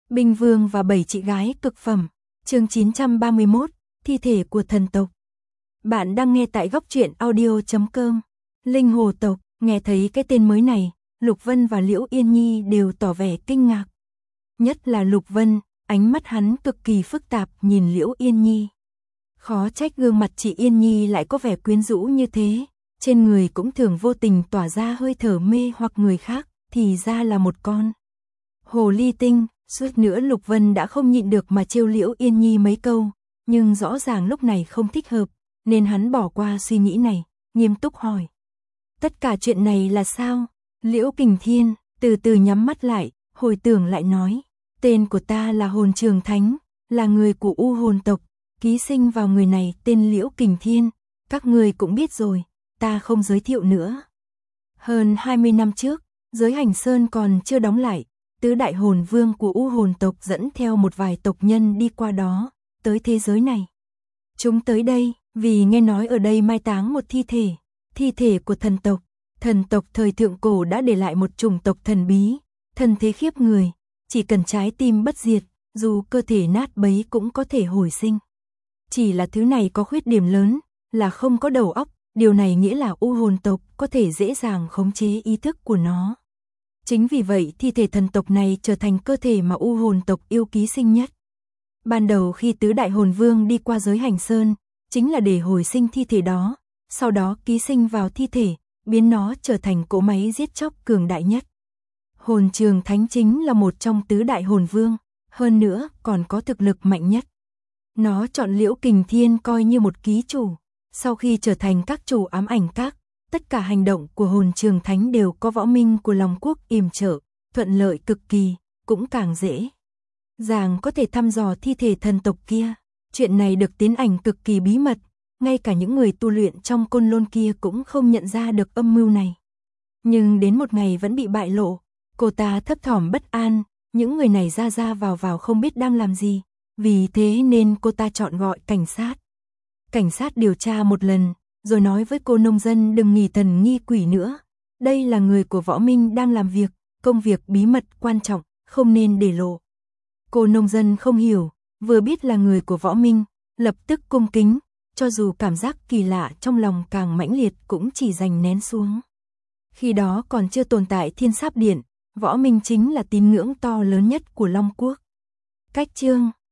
Binh Vương và 7 chị gái cực phẩm. Chương 931, thi thể của thần tộc. Bạn đang nghe tại góc truyện audio.com. Linh hồ tộc, nghe thấy cái tên mới này, Lục Vân và Liễu Yên Nhi đều tỏ vẻ kinh ngạc. Nhất là Lục Vân, ánh mắt hắn cực kỳ phức tạp nhìn Liễu Yên Nhi. Khó trách gương mặt chị Yên Nhi lại có vẻ quyến rũ như thế, trên người cũng thường vô tình tỏa ra hơi thở mê hoặc người khác, thì ra là một con hồ ly tinh. Suốt nữa Lục Vân đã không nhịn được mà trêu Liễu Yên Nhi mấy câu, nhưng rõ ràng lúc này không thích hợp, nên hắn bỏ qua suy nghĩ này, nghiêm túc hỏi. Tất cả chuyện này là sao? Liễu Kình Thiên từ từ nhắm mắt lại, hồi tưởng lại nói, tên của ta là Hồn Trường Thánh, là người của U Hồn tộc, ký sinh vào người này tên Liễu Kình Thiên, các người cũng biết rồi, ta không giới thiệu nữa. Hơn 20 năm trước, giới Hành Sơn còn chưa đóng lại, tứ đại hồn vương của U Hồn tộc dẫn theo một vài tộc nhân đi qua đó, tới thế giới này. Chúng tới đây, vì nghe nói ở đây mai táng một thi thể của thần tộc. Thần tộc thời thượng cổ đã để lại một chủng tộc thần bí, thân thế khiếp người, chỉ cần trái tim bất diệt, dù cơ thể nát bấy cũng có thể hồi sinh. Chỉ là thứ này có khuyết điểm lớn, là không có đầu óc, điều này nghĩa là U Hồn tộc có thể dễ dàng khống chế ý thức của nó. Chính vì vậy thi thể thần tộc này trở thành cơ thể mà U Hồn tộc yêu ký sinh nhất. Ban đầu khi tứ đại hồn vương đi qua giới Hành Sơn, chính là để hồi sinh thi thể đó, sau đó ký sinh vào thi thể, biến nó trở thành cỗ máy giết chóc cường đại nhất. Hồn Trường Thánh chính là một trong tứ đại hồn vương, hơn nữa còn có thực lực mạnh nhất. Nó chọn Liễu Kình Thiên coi như một ký chủ, sau khi trở thành các chủ ám ảnh các, tất cả hành động của Hồn Trường Thánh đều có võ minh của Long Quốc yểm trợ, thuận lợi cực kỳ, cũng càng dễ dàng có thể thăm dò thi thể thần tộc kia. Chuyện này được tiến hành cực kỳ bí mật, ngay cả những người tu luyện trong Côn Lôn kia cũng không nhận ra được âm mưu này. Nhưng đến một ngày vẫn bị bại lộ, cô ta thấp thỏm bất an, những người này ra vào không biết đang làm gì, vì thế nên cô ta chọn gọi cảnh sát. Cảnh sát điều tra một lần, rồi nói với cô nông dân đừng nghi thần nghi quỷ nữa. Đây là người của võ minh đang làm việc, công việc bí mật quan trọng, không nên để lộ. Cô nông dân không hiểu, vừa biết là người của võ minh, lập tức cung kính, cho dù cảm giác kỳ lạ trong lòng càng mãnh liệt cũng chỉ dành nén xuống. Khi đó còn chưa tồn tại Thiên Sáp Điện, võ minh chính là tín ngưỡng to lớn nhất của Long Quốc. Cách chương